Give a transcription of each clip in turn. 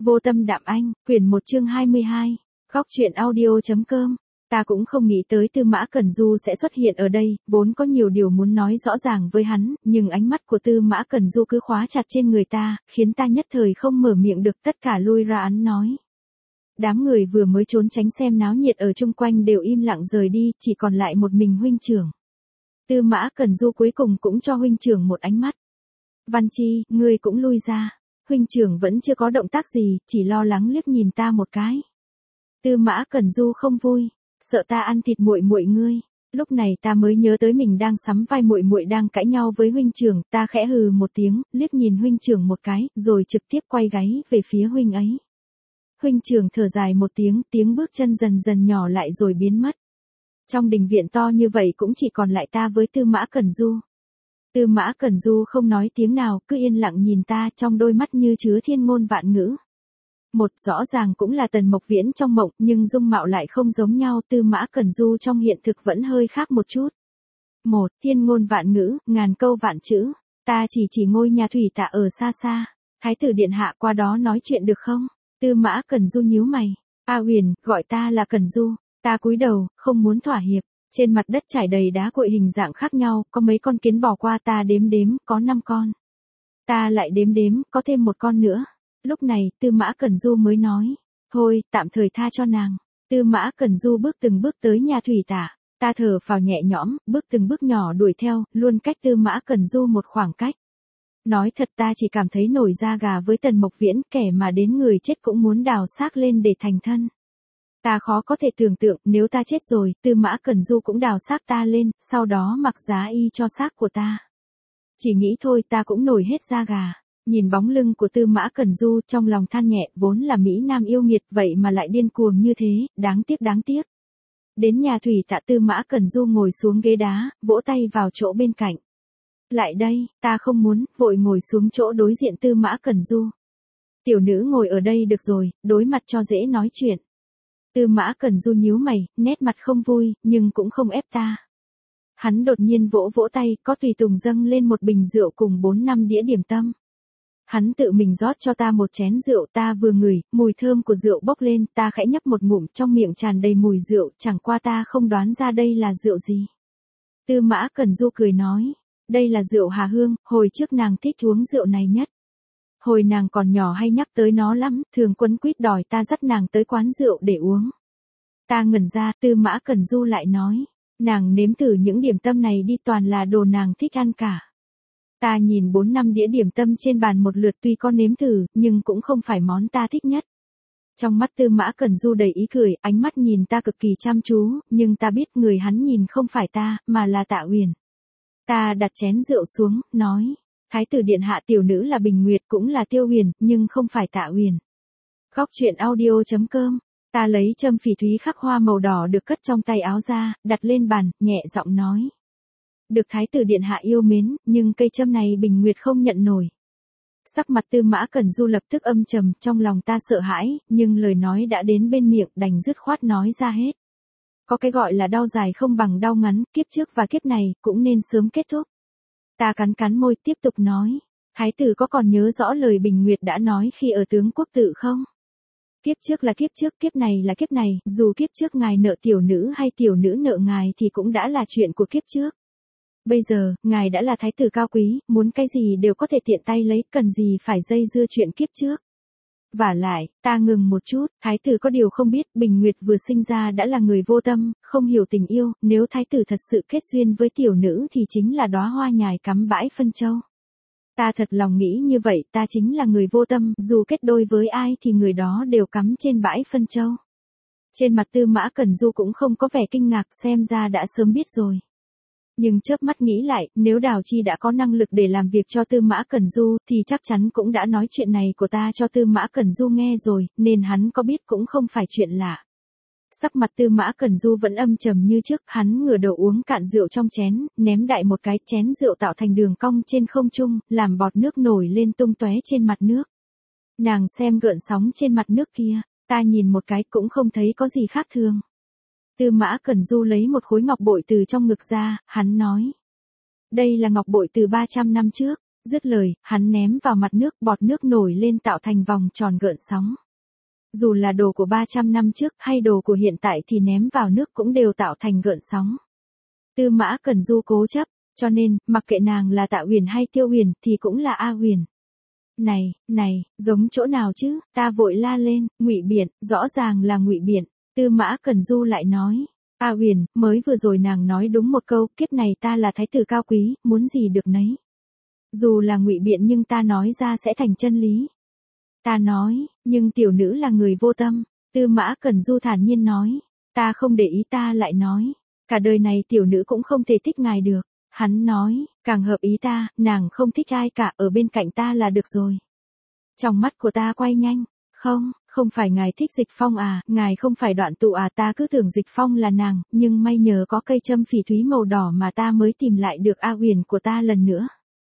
Vô tâm đạm anh, quyển 1 chương 22, góc truyện audio.com. Ta cũng không nghĩ tới Tư Mã Cẩn Du sẽ xuất hiện ở đây, vốn có nhiều điều muốn nói rõ ràng với hắn, nhưng ánh mắt của Tư Mã Cẩn Du cứ khóa chặt trên người ta, khiến ta nhất thời không mở miệng được, tất cả lui ra án nói. Đám người vừa mới trốn tránh xem náo nhiệt ở chung quanh đều im lặng rời đi, chỉ còn lại một mình huynh trưởng. Tư Mã Cẩn Du cuối cùng cũng cho huynh trưởng một ánh mắt. Văn Chi, ngươi cũng lui ra. Huynh trưởng vẫn chưa có động tác gì, chỉ lo lắng liếc nhìn ta một cái. Tư Mã Cẩn Du không vui, sợ ta ăn thịt muội muội ngươi. Lúc này ta mới nhớ tới mình đang sắm vai muội muội đang cãi nhau với huynh trưởng, ta khẽ hừ một tiếng, liếc nhìn huynh trưởng một cái, rồi trực tiếp quay gáy về phía huynh ấy. Huynh trưởng thở dài một tiếng, tiếng bước chân dần dần nhỏ lại rồi biến mất. Trong đình viện to như vậy cũng chỉ còn lại ta với Tư Mã Cẩn Du. Tư Mã Cẩn Du không nói tiếng nào, cứ yên lặng nhìn ta, trong đôi mắt như chứa thiên ngôn vạn ngữ. Một rõ ràng cũng là Tần Mộc Viễn trong mộng, nhưng dung mạo lại không giống nhau, Tư Mã Cẩn Du trong hiện thực vẫn hơi khác một chút. Một, thiên ngôn vạn ngữ, ngàn câu vạn chữ. Ta chỉ ngôi nhà thủy tạ ở xa xa. Thái tử điện hạ qua đó nói chuyện được không? Tư Mã Cẩn Du nhíu mày. A Huyền, gọi ta là Cẩn Du. Ta cúi đầu, không muốn thỏa hiệp. Trên mặt đất trải đầy đá cuội hình dạng khác nhau, có mấy con kiến bò qua, ta đếm, có 5 con. Ta lại đếm, có thêm 1 con nữa. Lúc này, Tư Mã Cẩn Du mới nói. Thôi, tạm thời tha cho nàng. Tư Mã Cẩn Du bước từng bước tới nhà thủy tả. Ta thở phào nhẹ nhõm, bước từng bước nhỏ đuổi theo, luôn cách Tư Mã Cẩn Du một khoảng cách. Nói thật, ta chỉ cảm thấy nổi da gà với Tần Mộc Viễn, kẻ mà đến người chết cũng muốn đào xác lên để thành thân. Ta khó có thể tưởng tượng, nếu ta chết rồi, Tư Mã Cẩn Du cũng đào xác ta lên, sau đó mặc giá y cho xác của ta. Chỉ nghĩ thôi ta cũng nổi hết da gà. Nhìn bóng lưng của Tư Mã Cẩn Du, trong lòng than nhẹ, vốn là Mỹ Nam yêu nghiệt, vậy mà lại điên cuồng như thế, đáng tiếc. Đến nhà thủy tạ, Tư Mã Cẩn Du ngồi xuống ghế đá, vỗ tay vào chỗ bên cạnh. Lại đây, ta không muốn, vội ngồi xuống chỗ đối diện Tư Mã Cẩn Du. Tiểu nữ ngồi ở đây được rồi, đối mặt cho dễ nói chuyện. Tư Mã Cẩn Du nhíu mày, nét mặt không vui, nhưng cũng không ép ta. Hắn đột nhiên vỗ tay, có tùy tùng dâng lên một bình rượu cùng 4-5 đĩa điểm tâm. Hắn tự mình rót cho ta một chén rượu, ta vừa ngửi, mùi thơm của rượu bốc lên, ta khẽ nhấp một ngụm, trong miệng tràn đầy mùi rượu, chẳng qua ta không đoán ra đây là rượu gì. Tư Mã Cẩn Du cười nói, đây là rượu Hà Hương, hồi trước nàng thích uống rượu này nhất. Hồi nàng còn nhỏ hay nhắc tới nó lắm, thường quấn quýt đòi ta dắt nàng tới quán rượu để uống. Ta ngẩn ra, Tư Mã Cẩn Du lại nói, nàng nếm thử những điểm tâm này đi, toàn là đồ nàng thích ăn cả. Ta nhìn 4-5 đĩa điểm tâm trên bàn một lượt, tuy có nếm thử, nhưng cũng không phải món ta thích nhất. Trong mắt Tư Mã Cẩn Du đầy ý cười, ánh mắt nhìn ta cực kỳ chăm chú, nhưng ta biết người hắn nhìn không phải ta, mà là Tạ Huyền. Ta đặt chén rượu xuống, nói, Thái tử điện hạ, tiểu nữ là Bình Nguyệt, cũng là Tiêu Huyền, nhưng không phải Tạ Huyền. Góc truyện audio.com. Ta lấy châm phỉ thúy khắc hoa màu đỏ được cất trong tay áo ra, đặt lên bàn, nhẹ giọng nói. Được Thái tử điện hạ yêu mến, nhưng cây châm này Bình Nguyệt không nhận nổi. Sắc mặt Tư Mã Cẩn Du lập tức âm trầm, trong lòng ta sợ hãi, nhưng lời nói đã đến bên miệng, đành dứt khoát nói ra hết. Có cái gọi là đau dài không bằng đau ngắn, kiếp trước và kiếp này, cũng nên sớm kết thúc. Ta cắn môi tiếp tục nói, Thái tử có còn nhớ rõ lời Bình Nguyệt đã nói khi ở Tướng Quốc Tự không? Kiếp trước là kiếp trước, kiếp này là kiếp này, dù kiếp trước ngài nợ tiểu nữ hay tiểu nữ nợ ngài thì cũng đã là chuyện của kiếp trước. Bây giờ, ngài đã là thái tử cao quý, muốn cái gì đều có thể tiện tay lấy, cần gì phải dây dưa chuyện kiếp trước. Vả lại, ta ngừng một chút, thái tử có điều không biết, Bình Nguyệt vừa sinh ra đã là người vô tâm, không hiểu tình yêu, nếu thái tử thật sự kết duyên với tiểu nữ thì chính là đóa hoa nhài cắm bãi phân châu. Ta thật lòng nghĩ như vậy, ta chính là người vô tâm, dù kết đôi với ai thì người đó đều cắm trên bãi phân châu. Trên mặt Tư Mã Cẩn Du cũng không có vẻ kinh ngạc, xem ra đã sớm biết rồi. Nhưng chớp mắt nghĩ lại, nếu Đào Chi đã có năng lực để làm việc cho Tư Mã Cẩn Du, thì chắc chắn cũng đã nói chuyện này của ta cho Tư Mã Cẩn Du nghe rồi, nên hắn có biết cũng không phải chuyện lạ. Sắc mặt Tư Mã Cẩn Du vẫn âm trầm như trước, hắn ngửa đầu uống cạn rượu trong chén, ném đại một cái, chén rượu tạo thành đường cong trên không trung, làm bọt nước nổi lên tung tóe trên mặt nước. Nàng xem gợn sóng trên mặt nước kia, ta nhìn một cái cũng không thấy có gì khác thường. Tư Mã Cẩn Du lấy một khối ngọc bội từ trong ngực ra, hắn nói. Đây là ngọc bội từ 300 năm trước, Dứt lời, hắn ném vào mặt nước, bọt nước nổi lên tạo thành vòng tròn gợn sóng. Dù là đồ của 300 năm trước hay đồ của hiện tại thì ném vào nước cũng đều tạo thành gợn sóng. Tư Mã Cẩn Du cố chấp, cho nên, mặc kệ nàng là Tạ Huyền hay Tiêu Huyền thì cũng là A Huyền. Này, giống chỗ nào chứ? Ta vội la lên, Ngụy Biện, rõ ràng là Ngụy Biện. Tư Mã Cẩn Du lại nói, A Huyền, mới vừa rồi nàng nói đúng một câu, kiếp này ta là thái tử cao quý, muốn gì được nấy. Dù là Ngụy Biện nhưng ta nói ra sẽ thành chân lý. Ta nói, nhưng tiểu nữ là người vô tâm. Tư Mã Cẩn Du thản nhiên nói, ta không để ý. Ta lại nói, cả đời này tiểu nữ cũng không thể thích ngài được. Hắn nói, càng hợp ý ta, nàng không thích ai cả, ở bên cạnh ta là được rồi. Trong mắt của ta quay nhanh, không phải ngài thích Dịch Phong à, ngài không phải Đoạn Tụ à, ta cứ tưởng Dịch Phong là nàng, nhưng may nhờ có cây châm phỉ thúy màu đỏ mà ta mới tìm lại được A Huyền của ta lần nữa.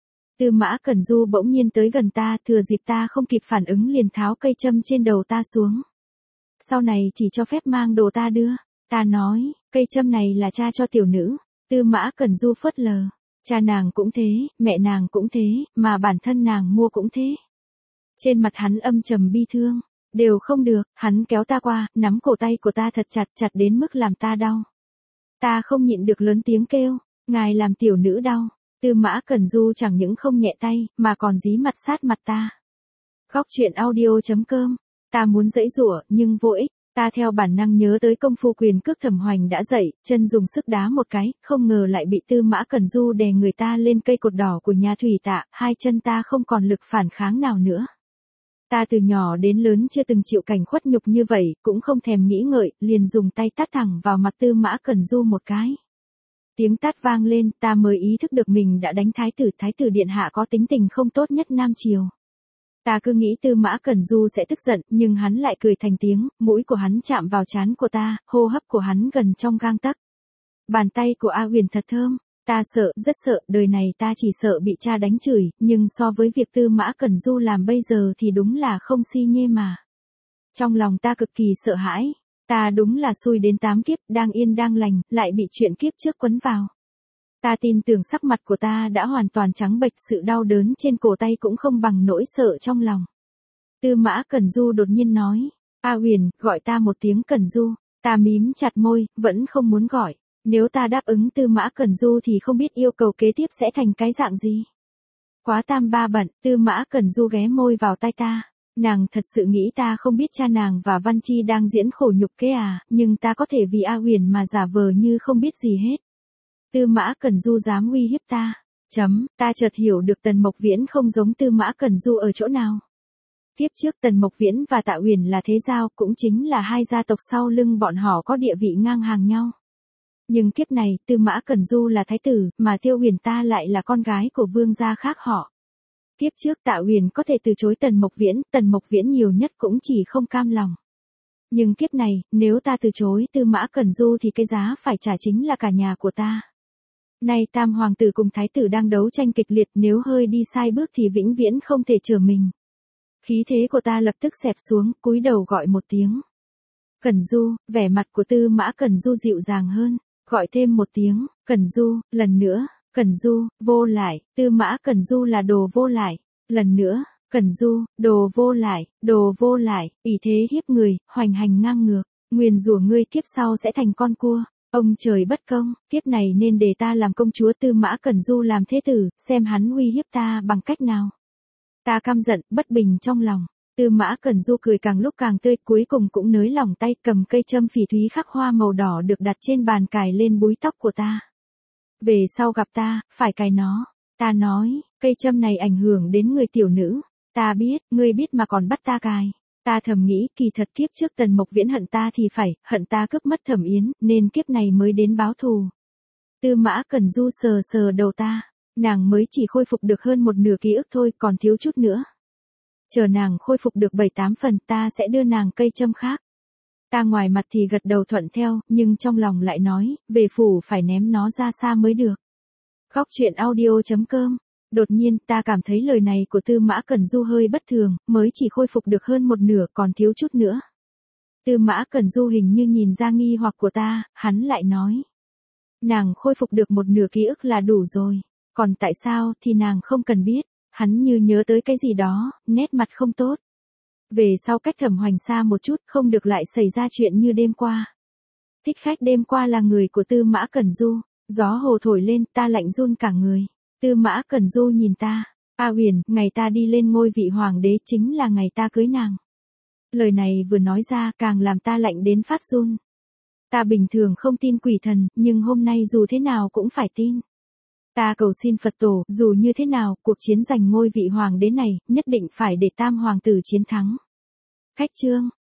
Tư Mã Cẩn Du bỗng nhiên tới gần ta, thừa dịp ta không kịp phản ứng liền tháo cây châm trên đầu ta xuống. Sau này chỉ cho phép mang đồ ta đưa. Ta nói, cây châm này là cha cho tiểu nữ. Tư Mã Cẩn Du phớt lờ. Cha nàng cũng thế, mẹ nàng cũng thế, mà bản thân nàng mua cũng thế. Trên mặt hắn âm trầm bi thương. Đều không được, hắn kéo ta qua, nắm cổ tay của ta thật chặt đến mức làm ta đau. Ta không nhịn được lớn tiếng kêu, ngài làm tiểu nữ đau. Tư Mã Cẩn Du chẳng những không nhẹ tay, mà còn dí mặt sát mặt ta. Góc truyện audio.com. Ta muốn giãy giụa, nhưng vô ích. Ta theo bản năng nhớ tới công phu quyền cước Thẩm Hoành đã dạy, chân dùng sức đá một cái, không ngờ lại bị Tư Mã Cẩn Du đè người ta lên cây cột đỏ của nhà thủy tạ, hai chân ta không còn lực phản kháng nào nữa. Ta từ nhỏ đến lớn chưa từng chịu cảnh khuất nhục như vậy, cũng không thèm nghĩ ngợi, liền dùng tay tát thẳng vào mặt Tư Mã Cẩn Du một cái. Tiếng tát vang lên, ta mới ý thức được mình đã đánh thái tử điện hạ có tính tình không tốt nhất Nam Triều. Ta cứ nghĩ Tư Mã Cẩn Du sẽ tức giận, nhưng hắn lại cười thành tiếng, mũi của hắn chạm vào trán của ta, hô hấp của hắn gần trong gang tấc. Bàn tay của A Huyền thật thơm, ta sợ, rất sợ, đời này ta chỉ sợ bị cha đánh chửi, nhưng so với việc Tư Mã Cẩn Du làm bây giờ thì đúng là không si nhê mà. Trong lòng ta cực kỳ sợ hãi. Ta đúng là xui đến 8 kiếp, đang yên đang lành, lại bị chuyện kiếp trước quấn vào. Ta tin tưởng sắc mặt của ta đã hoàn toàn trắng bệch, sự đau đớn trên cổ tay cũng không bằng nỗi sợ trong lòng. Tư Mã Cẩn Du đột nhiên nói, A Huyền, gọi ta một tiếng Cẩn Du. Ta mím chặt môi, vẫn không muốn gọi. Nếu ta đáp ứng Tư Mã Cẩn Du thì không biết yêu cầu kế tiếp sẽ thành cái dạng gì. Quá tam ba bận, Tư Mã Cẩn Du ghé môi vào tai ta. Nàng thật sự nghĩ ta không biết cha nàng và Văn Chi đang diễn khổ nhục kế à, nhưng ta có thể vì A Huyền mà giả vờ như không biết gì hết. Tư Mã Cẩn Du dám uy hiếp ta. Ta chợt hiểu được Tần Mộc Viễn không giống Tư Mã Cẩn Du ở chỗ nào. Kiếp trước Tần Mộc Viễn và Tạ Huyền là thế giao, cũng chính là hai gia tộc sau lưng bọn họ có địa vị ngang hàng nhau. Nhưng kiếp này, Tư Mã Cẩn Du là thái tử, mà Tiêu Huyền ta lại là con gái của vương gia khác họ. Kiếp trước Tạ Huyền có thể từ chối Tần Mộc Viễn nhiều nhất cũng chỉ không cam lòng. Nhưng kiếp này, nếu ta từ chối Tư Mã Cẩn Du thì cái giá phải trả chính là cả nhà của ta. Nay tam hoàng tử cùng thái tử đang đấu tranh kịch liệt, nếu hơi đi sai bước thì vĩnh viễn không thể chở mình. Khí thế của ta lập tức xẹp xuống, cúi đầu gọi một tiếng. Cẩn Du, vẻ mặt của Tư Mã Cẩn Du dịu dàng hơn, gọi thêm một tiếng, Cẩn Du, lần nữa. Cẩn Du, vô lại, Tư Mã Cẩn Du là đồ vô lại. Lần nữa, Cẩn Du, đồ vô lại, ỷ thế hiếp người, hoành hành ngang ngược, nguyền rủa ngươi kiếp sau sẽ thành con cua. Ông trời bất công, kiếp này nên để ta làm công chúa, Tư Mã Cẩn Du làm thế tử, xem hắn uy hiếp ta bằng cách nào. Ta căm giận, bất bình trong lòng. Tư Mã Cẩn Du cười càng lúc càng tươi, cuối cùng cũng nới lỏng tay, cầm cây châm phỉ thúy khắc hoa màu đỏ được đặt trên bàn cài lên búi tóc của ta. Về sau gặp ta, phải cài nó. Ta nói, cây châm này ảnh hưởng đến người tiểu nữ. Ta biết, ngươi biết mà còn bắt ta cài. Ta thầm nghĩ, kỳ thật kiếp trước Tần Mộc Viễn hận ta thì phải, hận ta cướp mất Thẩm Yến, nên kiếp này mới đến báo thù. Tư Mã Cẩn Du sờ sờ đầu ta. Nàng mới chỉ khôi phục được hơn một nửa ký ức thôi, còn thiếu chút nữa. Chờ nàng khôi phục được 7-8 phần, ta sẽ đưa nàng cây châm khác. Ta ngoài mặt thì gật đầu thuận theo, nhưng trong lòng lại nói, về phủ phải ném nó ra xa mới được. Góc truyện audio.com. Đột nhiên, ta cảm thấy lời này của Tư Mã Cẩn Du hơi bất thường, mới chỉ khôi phục được hơn một nửa, còn thiếu chút nữa. Tư Mã Cẩn Du hình như nhìn ra nghi hoặc của ta, hắn lại nói. Nàng khôi phục được một nửa ký ức là đủ rồi, còn tại sao thì nàng không cần biết. hắn như nhớ tới cái gì đó, nét mặt không tốt. Về sau cách Thẩm Hoành xa một chút, không được lại xảy ra chuyện như đêm qua. Thích khách đêm qua là người của Tư Mã Cẩn Du, gió hồ thổi lên, ta lạnh run cả người. Tư Mã Cẩn Du nhìn ta, A Huyền, ngày ta đi lên ngôi vị hoàng đế chính là ngày ta cưới nàng. Lời này vừa nói ra càng làm ta lạnh đến phát run. Ta bình thường không tin quỷ thần, nhưng hôm nay dù thế nào cũng phải tin. Ta cầu xin Phật tổ, dù như thế nào, cuộc chiến giành ngôi vị hoàng đế này, nhất định phải để tam hoàng tử chiến thắng. Khách chương.